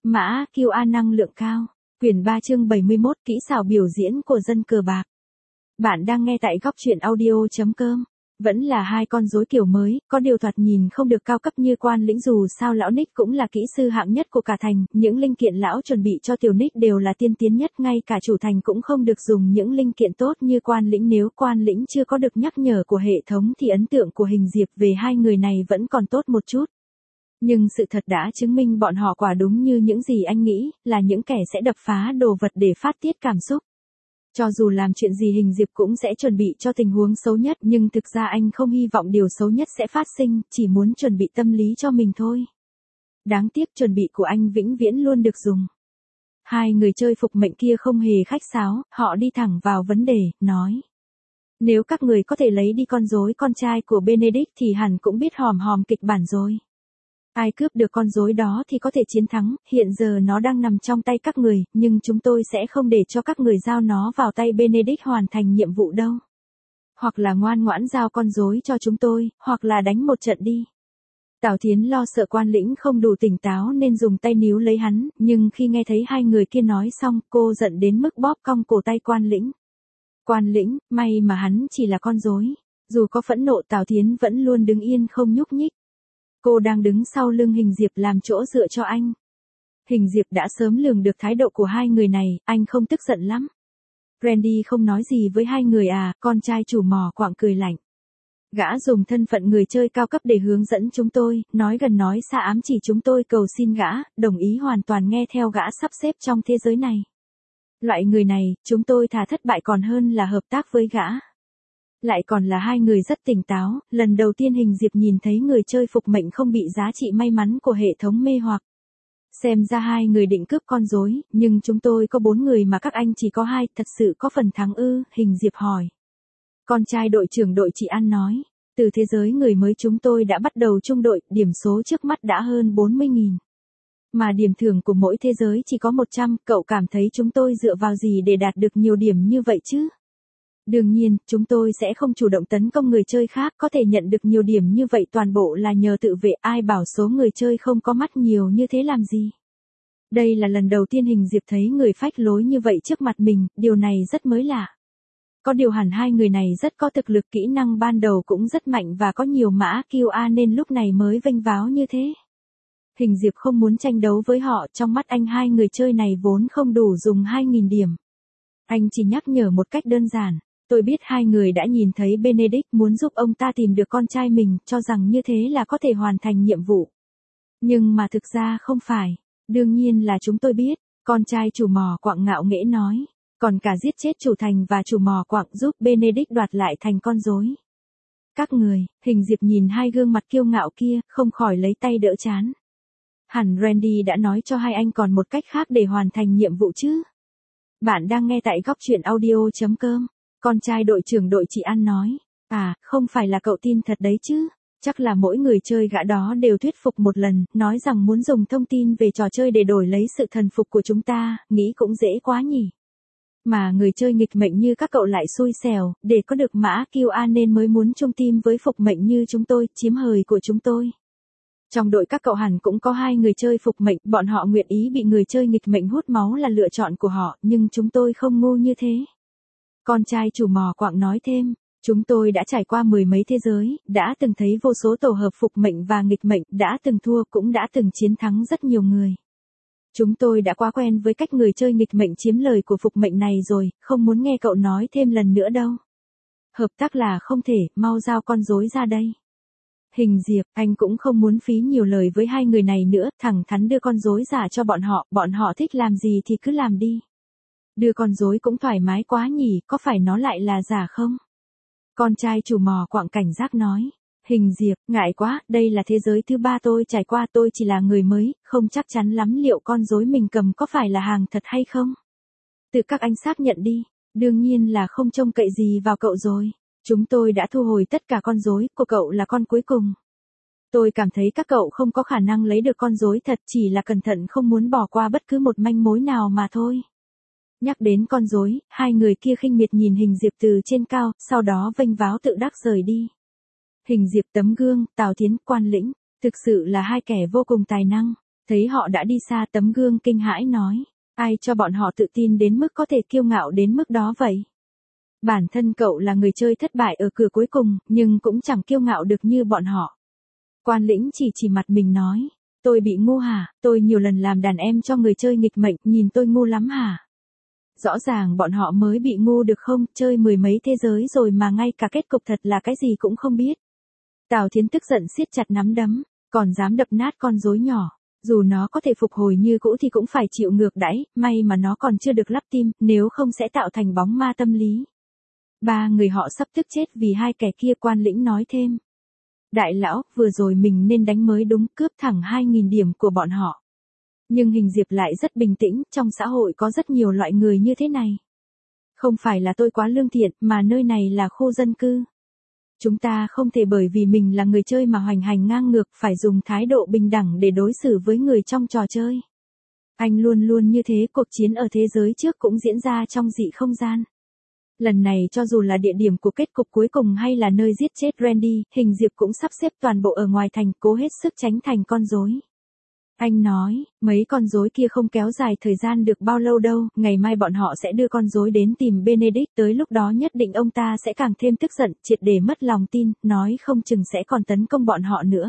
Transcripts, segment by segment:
Mã QA năng lượng cao. Quyển 3 chương 71 kỹ xảo biểu diễn của dân cờ bạc. Bạn đang nghe tại góc truyện audio.com. Vẫn là hai con rối kiểu mới, có điều thoạt nhìn không được cao cấp như Quan Lĩnh, dù sao lão Nick cũng là kỹ sư hạng nhất của cả thành, những linh kiện lão chuẩn bị cho tiểu Nick đều là tiên tiến nhất, ngay cả chủ thành cũng không được dùng những linh kiện tốt như Quan Lĩnh. Nếu Quan Lĩnh chưa có được nhắc nhở của hệ thống thì ấn tượng của Hình Diệp về hai người này vẫn còn tốt một chút. Nhưng sự thật đã chứng minh bọn họ quả đúng như những gì anh nghĩ, là những kẻ sẽ đập phá đồ vật để phát tiết cảm xúc. Cho dù làm chuyện gì Hình Diệp cũng sẽ chuẩn bị cho tình huống xấu nhất, nhưng thực ra anh không hy vọng điều xấu nhất sẽ phát sinh, chỉ muốn chuẩn bị tâm lý cho mình thôi. Đáng tiếc chuẩn bị của anh vĩnh viễn luôn được dùng. Hai người chơi phục mệnh kia không hề khách sáo, họ đi thẳng vào vấn đề, nói. Nếu các người có thể lấy đi con rối con trai của Benedict thì hẳn cũng biết hòm hòm kịch bản rồi. Ai cướp được con rối đó thì có thể chiến thắng, hiện giờ nó đang nằm trong tay các người, nhưng chúng tôi sẽ không để cho các người giao nó vào tay Benedict hoàn thành nhiệm vụ đâu. Hoặc là ngoan ngoãn giao con rối cho chúng tôi, hoặc là đánh một trận đi. Tào Thiến lo sợ Quan Lĩnh không đủ tỉnh táo nên dùng tay níu lấy hắn, nhưng khi nghe thấy hai người kia nói xong, cô giận đến mức bóp cong cổ tay Quan Lĩnh. Quan Lĩnh, may mà hắn chỉ là con rối. Dù có phẫn nộ, Tào Thiến vẫn luôn đứng yên không nhúc nhích. Cô đang đứng sau lưng Hình Diệp làm chỗ dựa cho anh. Hình Diệp đã sớm lường được thái độ của hai người này, anh không tức giận lắm. Randy không nói gì với hai người à, con trai chủ mỏ quạng cười lạnh. Gã dùng thân phận người chơi cao cấp để hướng dẫn chúng tôi, nói gần nói xa ám chỉ chúng tôi cầu xin gã, đồng ý hoàn toàn nghe theo gã sắp xếp trong thế giới này. Loại người này, chúng tôi thà thất bại còn hơn là hợp tác với gã. Lại còn là hai người rất tỉnh táo, lần đầu tiên Hình Diệp nhìn thấy người chơi phục mệnh không bị giá trị may mắn của hệ thống mê hoặc. Xem ra hai người định cướp con rối, nhưng chúng tôi có 4 người mà các anh chỉ có 2, thật sự có phần thắng ư? Hình Diệp hỏi. Con trai đội trưởng đội chị An nói, từ thế giới người mới chúng tôi đã bắt đầu chung đội, điểm số trước mắt đã hơn 40.000. Mà điểm thưởng của mỗi thế giới chỉ có 100, cậu cảm thấy chúng tôi dựa vào gì để đạt được nhiều điểm như vậy chứ? Đương nhiên, chúng tôi sẽ không chủ động tấn công người chơi khác, có thể nhận được nhiều điểm như vậy toàn bộ là nhờ tự vệ, ai bảo số người chơi không có mắt nhiều như thế làm gì. Đây là lần đầu tiên Hình Diệp thấy người phách lối như vậy trước mặt mình, điều này rất mới lạ. Có điều hẳn hai người này rất có thực lực, kỹ năng ban đầu cũng rất mạnh và có nhiều mã QA nên lúc này mới vênh váo như thế. Hình Diệp không muốn tranh đấu với họ, trong mắt anh hai người chơi này vốn không đủ dùng 2.000 điểm. Anh chỉ nhắc nhở một cách đơn giản. Tôi biết hai người đã nhìn thấy Benedict muốn giúp ông ta tìm được con trai mình, cho rằng như thế là có thể hoàn thành nhiệm vụ. Nhưng mà thực ra không phải. Đương nhiên là chúng tôi biết, con trai chủ mỏ quạng ngạo nghễ nói. Còn cả giết chết chủ thành và chủ mỏ quạng giúp Benedict đoạt lại thành con rối. Các người, Hình Diệp nhìn hai gương mặt kiêu ngạo kia, không khỏi lấy tay đỡ chán. Hẳn Randy đã nói cho hai anh còn một cách khác để hoàn thành nhiệm vụ chứ. Bạn đang nghe tại góc truyện audio.com. Con trai đội trưởng đội chị An nói, à, không phải là cậu tin thật đấy chứ, chắc là mỗi người chơi gã đó đều thuyết phục một lần, nói rằng muốn dùng thông tin về trò chơi để đổi lấy sự thần phục của chúng ta, nghĩ cũng dễ quá nhỉ. Mà người chơi nghịch mệnh như các cậu lại xui xẻo, để có được mã QA nên mới muốn chung team với phục mệnh như chúng tôi, chiếm hời của chúng tôi. Trong đội các cậu hẳn cũng có 2 người chơi phục mệnh, bọn họ nguyện ý bị người chơi nghịch mệnh hút máu là lựa chọn của họ, nhưng chúng tôi không ngu như thế. Con trai chủ mỏ quạng nói thêm, chúng tôi đã trải qua 10 mấy thế giới, đã từng thấy vô số tổ hợp phục mệnh và nghịch mệnh, đã từng thua cũng đã từng chiến thắng rất nhiều người. Chúng tôi đã quá quen với cách người chơi nghịch mệnh chiếm lời của phục mệnh này rồi, không muốn nghe cậu nói thêm lần nữa đâu. Hợp tác là không thể, mau giao con rối ra đây. Hình Diệp, anh cũng không muốn phí nhiều lời với hai người này nữa, thẳng thắn đưa con rối giả cho bọn họ thích làm gì thì cứ làm đi. Đưa con rối cũng thoải mái quá nhỉ, có phải nó lại là giả không? Con trai chủ mỏ quạng cảnh giác nói. Hình Diệp, ngại quá, đây là thế giới thứ 3 tôi trải qua, tôi chỉ là người mới, không chắc chắn lắm liệu con rối mình cầm có phải là hàng thật hay không. Tự các anh xác nhận đi, đương nhiên là không trông cậy gì vào cậu rồi. Chúng tôi đã thu hồi tất cả con rối, của cậu là con cuối cùng. Tôi cảm thấy các cậu không có khả năng lấy được con rối thật, chỉ là cẩn thận không muốn bỏ qua bất cứ một manh mối nào mà thôi. Nhắc đến con rối, hai người kia khinh miệt nhìn Hình Diệp từ trên cao, sau đó vênh váo tự đắc rời đi. Hình Diệp tấm gương, Tào Thiến, Quan Lĩnh, thực sự là hai kẻ vô cùng tài năng. Thấy họ đã đi xa, tấm gương kinh hãi nói. Ai cho bọn họ tự tin đến mức có thể kiêu ngạo đến mức đó vậy? Bản thân cậu là người chơi thất bại ở cửa cuối cùng, nhưng cũng chẳng kiêu ngạo được như bọn họ. Quan Lĩnh chỉ mặt mình nói. Tôi bị ngu hả? Tôi nhiều lần làm đàn em cho người chơi nghịch mệnh, nhìn tôi ngu lắm hả? Rõ ràng bọn họ mới bị ngu được không, chơi mười mấy thế giới rồi mà ngay cả kết cục thật là cái gì cũng không biết. Tào Thiến tức giận siết chặt nắm đấm, còn dám đập nát con rối nhỏ. Dù nó có thể phục hồi như cũ thì cũng phải chịu ngược đãi, may mà nó còn chưa được lắp tim, nếu không sẽ tạo thành bóng ma tâm lý. Ba người họ sắp tức chết vì hai kẻ kia, Quan Lĩnh nói thêm. Đại lão, vừa rồi mình nên đánh mới đúng, cướp thẳng 2.000 điểm của bọn họ. Nhưng Hình Diệp lại rất bình tĩnh, trong xã hội có rất nhiều loại người như thế này. Không phải là tôi quá lương thiện, mà nơi này là khu dân cư. Chúng ta không thể bởi vì mình là người chơi mà hoành hành ngang ngược, phải dùng thái độ bình đẳng để đối xử với người trong trò chơi. Anh luôn luôn như thế, cuộc chiến ở thế giới trước cũng diễn ra trong dị không gian. Lần này cho dù là địa điểm của kết cục cuối cùng hay là nơi giết chết Randy, Hình Diệp cũng sắp xếp toàn bộ ở ngoài thành, cố hết sức tránh thành con rối. Anh nói, mấy con rối kia không kéo dài thời gian được bao lâu đâu, ngày mai bọn họ sẽ đưa con rối đến tìm Benedict, tới lúc đó nhất định ông ta sẽ càng thêm tức giận, triệt để mất lòng tin, nói không chừng sẽ còn tấn công bọn họ nữa.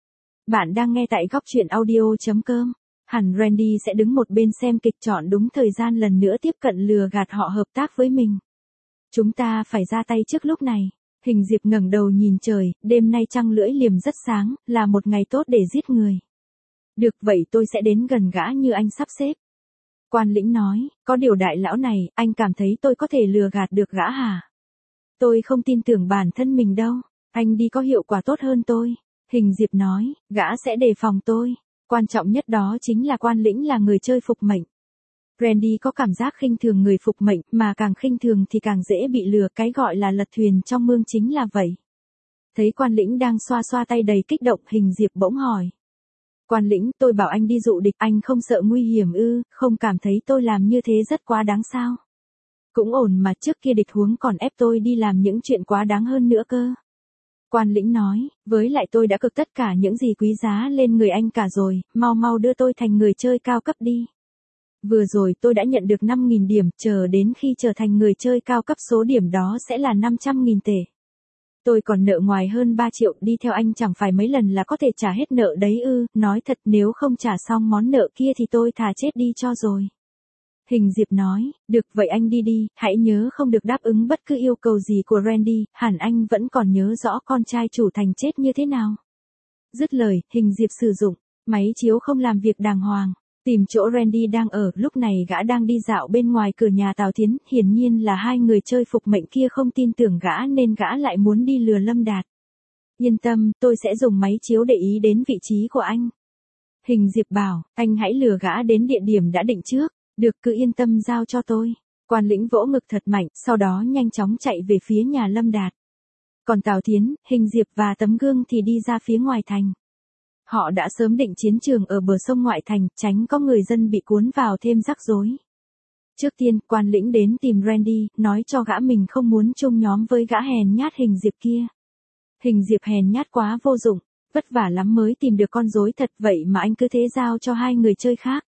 Bạn đang nghe tại góc truyện audio.com. Hẳn Randy sẽ đứng một bên xem kịch, chọn đúng thời gian lần nữa tiếp cận lừa gạt họ hợp tác với mình. Chúng ta phải ra tay trước lúc này. Hình Diệp ngẩng đầu nhìn trời, đêm nay trăng lưỡi liềm rất sáng, là một ngày tốt để giết người. Được vậy tôi sẽ đến gần gã như anh sắp xếp. Quan Lĩnh nói, có điều đại lão này, anh cảm thấy tôi có thể lừa gạt được gã hả? Tôi không tin tưởng bản thân mình đâu, anh đi có hiệu quả tốt hơn tôi. Hình Diệp nói, gã sẽ đề phòng tôi. Quan trọng nhất đó chính là Quan Lĩnh là người chơi phục mệnh. Randy có cảm giác khinh thường người phục mệnh, mà càng khinh thường thì càng dễ bị lừa, cái gọi là lật thuyền trong mương chính là vậy. Thấy Quan Lĩnh đang xoa xoa tay đầy kích động, Hình Diệp bỗng hỏi. Quan Lĩnh, tôi bảo anh đi dụ địch, anh không sợ nguy hiểm ư, không cảm thấy tôi làm như thế rất quá đáng sao? Cũng ổn mà, trước kia địch huống còn ép tôi đi làm những chuyện quá đáng hơn nữa cơ. Quan Lĩnh nói, với lại tôi đã cực tất cả những gì quý giá lên người anh cả rồi, mau đưa tôi thành người chơi cao cấp đi. Vừa rồi tôi đã nhận được 5.000 điểm, chờ đến khi trở thành người chơi cao cấp số điểm đó sẽ là 500.000 tệ. Tôi còn nợ ngoài hơn 3 triệu, đi theo anh chẳng phải mấy lần là có thể trả hết nợ đấy ư, nói thật nếu không trả xong món nợ kia thì tôi thà chết đi cho rồi. Hình Diệp nói, được vậy anh đi đi, hãy nhớ không được đáp ứng bất cứ yêu cầu gì của Randy, hẳn anh vẫn còn nhớ rõ con trai chủ thành chết như thế nào. Dứt lời, Hình Diệp sử dụng máy chiếu không làm việc đàng hoàng. Tìm chỗ Randy đang ở, lúc này gã đang đi dạo bên ngoài cửa nhà Tào Thiến, hiển nhiên là hai người chơi phục mệnh kia không tin tưởng gã nên gã lại muốn đi lừa Lâm Đạt. Yên tâm, tôi sẽ dùng máy chiếu để ý đến vị trí của anh. Hình Diệp bảo, anh hãy lừa gã đến địa điểm đã định trước, được cứ yên tâm giao cho tôi. Quan Lĩnh vỗ ngực thật mạnh, sau đó nhanh chóng chạy về phía nhà Lâm Đạt. Còn Tào Thiến, Hình Diệp và Tấm Gương thì đi ra phía ngoài thành. Họ đã sớm định chiến trường ở bờ sông ngoại thành, tránh có người dân bị cuốn vào thêm rắc rối. Trước tiên, Quan Lĩnh đến tìm Randy, nói cho gã mình không muốn chung nhóm với gã hèn nhát Hình Diệp kia. Hình Diệp hèn nhát quá vô dụng, vất vả lắm mới tìm được con rối thật, vậy mà anh cứ thế giao cho hai người chơi khác.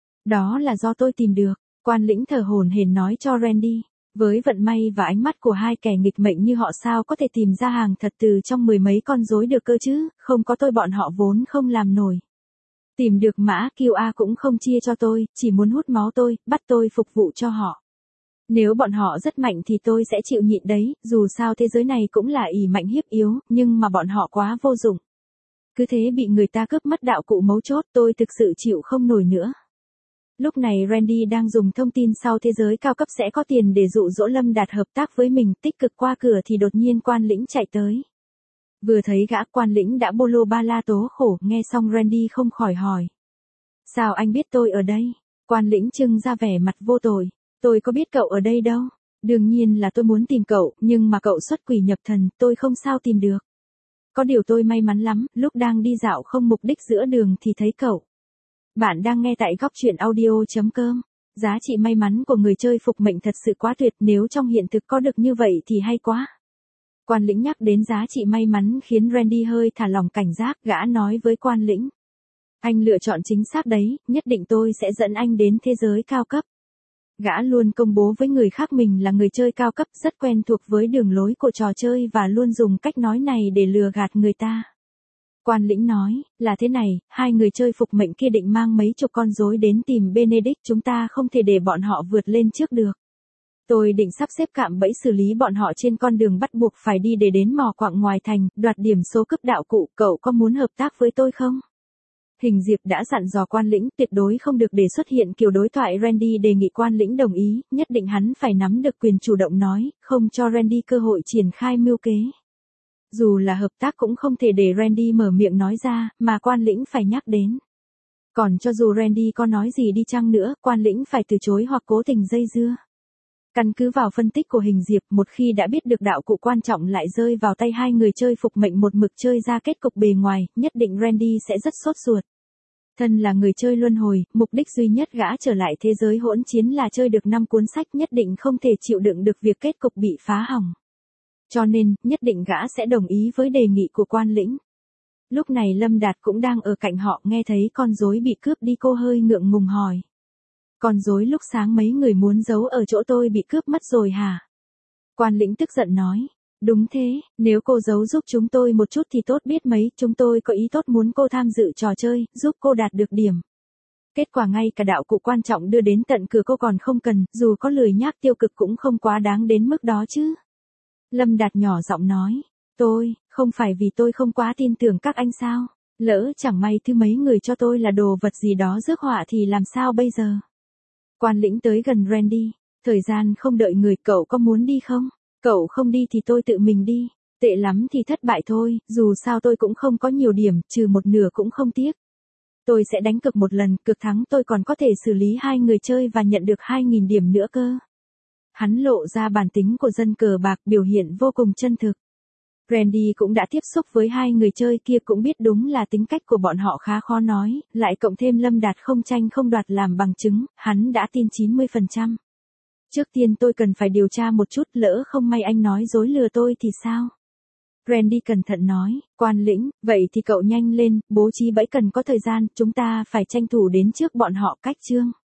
Đó là do tôi tìm được, Quan Lĩnh thở hổn hển nói cho Randy. Với vận may và ánh mắt của hai kẻ nghịch mệnh như họ sao có thể tìm ra hàng thật từ trong mười mấy con rối được cơ chứ, không có tôi bọn họ vốn không làm nổi. Tìm được mã QA cũng không chia cho tôi, chỉ muốn hút máu tôi, bắt tôi phục vụ cho họ. Nếu bọn họ rất mạnh thì tôi sẽ chịu nhịn đấy, dù sao thế giới này cũng là ỷ mạnh hiếp yếu, nhưng mà bọn họ quá vô dụng. Cứ thế bị người ta cướp mất đạo cụ mấu chốt, tôi thực sự chịu không nổi nữa. Lúc này Randy đang dùng thông tin sau thế giới cao cấp sẽ có tiền để dụ dỗ Lâm Đạt hợp tác với mình, tích cực qua cửa thì đột nhiên Quan Lĩnh chạy tới. Vừa thấy gã, Quan Lĩnh đã bô lô ba la tố khổ, nghe xong Randy không khỏi hỏi. Sao anh biết tôi ở đây? Quan Lĩnh trưng ra vẻ mặt vô tội. Tôi có biết cậu ở đây đâu. Đương nhiên là tôi muốn tìm cậu, nhưng mà cậu xuất quỷ nhập thần, tôi không sao tìm được. Có điều tôi may mắn lắm, lúc đang đi dạo không mục đích giữa đường thì thấy cậu. Bạn đang nghe tại góc truyện audio.com. Giá trị may mắn của người chơi phục mệnh thật sự quá tuyệt, nếu trong hiện thực có được như vậy thì hay quá. Quan Lĩnh nhắc đến giá trị may mắn khiến Randy hơi thả lỏng cảnh giác, gã nói với Quan Lĩnh. Anh lựa chọn chính xác đấy, nhất định tôi sẽ dẫn anh đến thế giới cao cấp. Gã luôn công bố với người khác mình là người chơi cao cấp, rất quen thuộc với đường lối của trò chơi và luôn dùng cách nói này để lừa gạt người ta. Quan lĩnh nói, là thế này, hai người chơi phục mệnh kia định mang mấy chục con rối đến tìm Benedict, chúng ta không thể để bọn họ vượt lên trước được. Tôi định sắp xếp cạm bẫy xử lý bọn họ trên con đường bắt buộc phải đi để đến mỏ quặng ngoài thành, đoạt điểm số cấp đạo cụ, cậu có muốn hợp tác với tôi không? Hình Diệp đã dặn dò quan lĩnh tuyệt đối không được để xuất hiện kiểu đối thoại. Randy đề nghị quan lĩnh đồng ý, nhất định hắn phải nắm được quyền chủ động nói, không cho Randy cơ hội triển khai mưu kế. Dù là hợp tác cũng không thể để Randy mở miệng nói ra, mà quan lĩnh phải nhắc đến. Còn cho dù Randy có nói gì đi chăng nữa, quan lĩnh phải từ chối hoặc cố tình dây dưa. Căn cứ vào phân tích của Hình Diệp, một khi đã biết được đạo cụ quan trọng lại rơi vào tay hai người chơi phục mệnh một mực chơi ra kết cục bề ngoài, nhất định Randy sẽ rất sốt ruột. Thân là người chơi luân hồi, mục đích duy nhất gã trở lại thế giới hỗn chiến là chơi được 5 cuốn sách, nhất định không thể chịu đựng được việc kết cục bị phá hỏng. Cho nên, nhất định gã sẽ đồng ý với đề nghị của quan lĩnh. Lúc này Lâm Đạt cũng đang ở cạnh họ, nghe thấy con rối bị cướp đi cô hơi ngượng ngùng hỏi. Con rối lúc sáng mấy người muốn giấu ở chỗ tôi bị cướp mất rồi hả? Quan lĩnh tức giận nói. Đúng thế, nếu cô giấu giúp chúng tôi một chút thì tốt biết mấy, chúng tôi có ý tốt muốn cô tham dự trò chơi, giúp cô đạt được điểm. Kết quả ngay cả đạo cụ quan trọng đưa đến tận cửa cô còn không cần, dù có lười nhác tiêu cực cũng không quá đáng đến mức đó chứ. Lâm Đạt nhỏ giọng nói, không phải vì tôi không quá tin tưởng các anh sao? Lỡ chẳng may thứ mấy người cho tôi là đồ vật gì đó rước họa thì làm sao bây giờ? Quan lĩnh tới gần Randy, thời gian không đợi người, cậu có muốn đi không? Cậu không đi thì tôi tự mình đi, tệ lắm thì thất bại thôi, dù sao tôi cũng không có nhiều điểm, trừ một nửa cũng không tiếc. Tôi sẽ đánh cược một lần, cược thắng tôi còn có thể xử lý hai người chơi và nhận được 2.000 điểm nữa cơ. Hắn lộ ra bản tính của dân cờ bạc, biểu hiện vô cùng chân thực. Randy cũng đã tiếp xúc với hai người chơi kia, cũng biết đúng là tính cách của bọn họ khá khó nói, lại cộng thêm Lâm Đạt không tranh không đoạt làm bằng chứng, hắn đã tin 90%. Trước tiên tôi cần phải điều tra một chút, lỡ không may anh nói dối lừa tôi thì sao? Randy cẩn thận nói, quan lĩnh, vậy thì cậu nhanh lên, bố trí bẫy cần có thời gian, chúng ta phải tranh thủ đến trước bọn họ, cách chương.